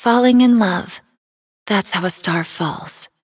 falling in love. That's how a star falls.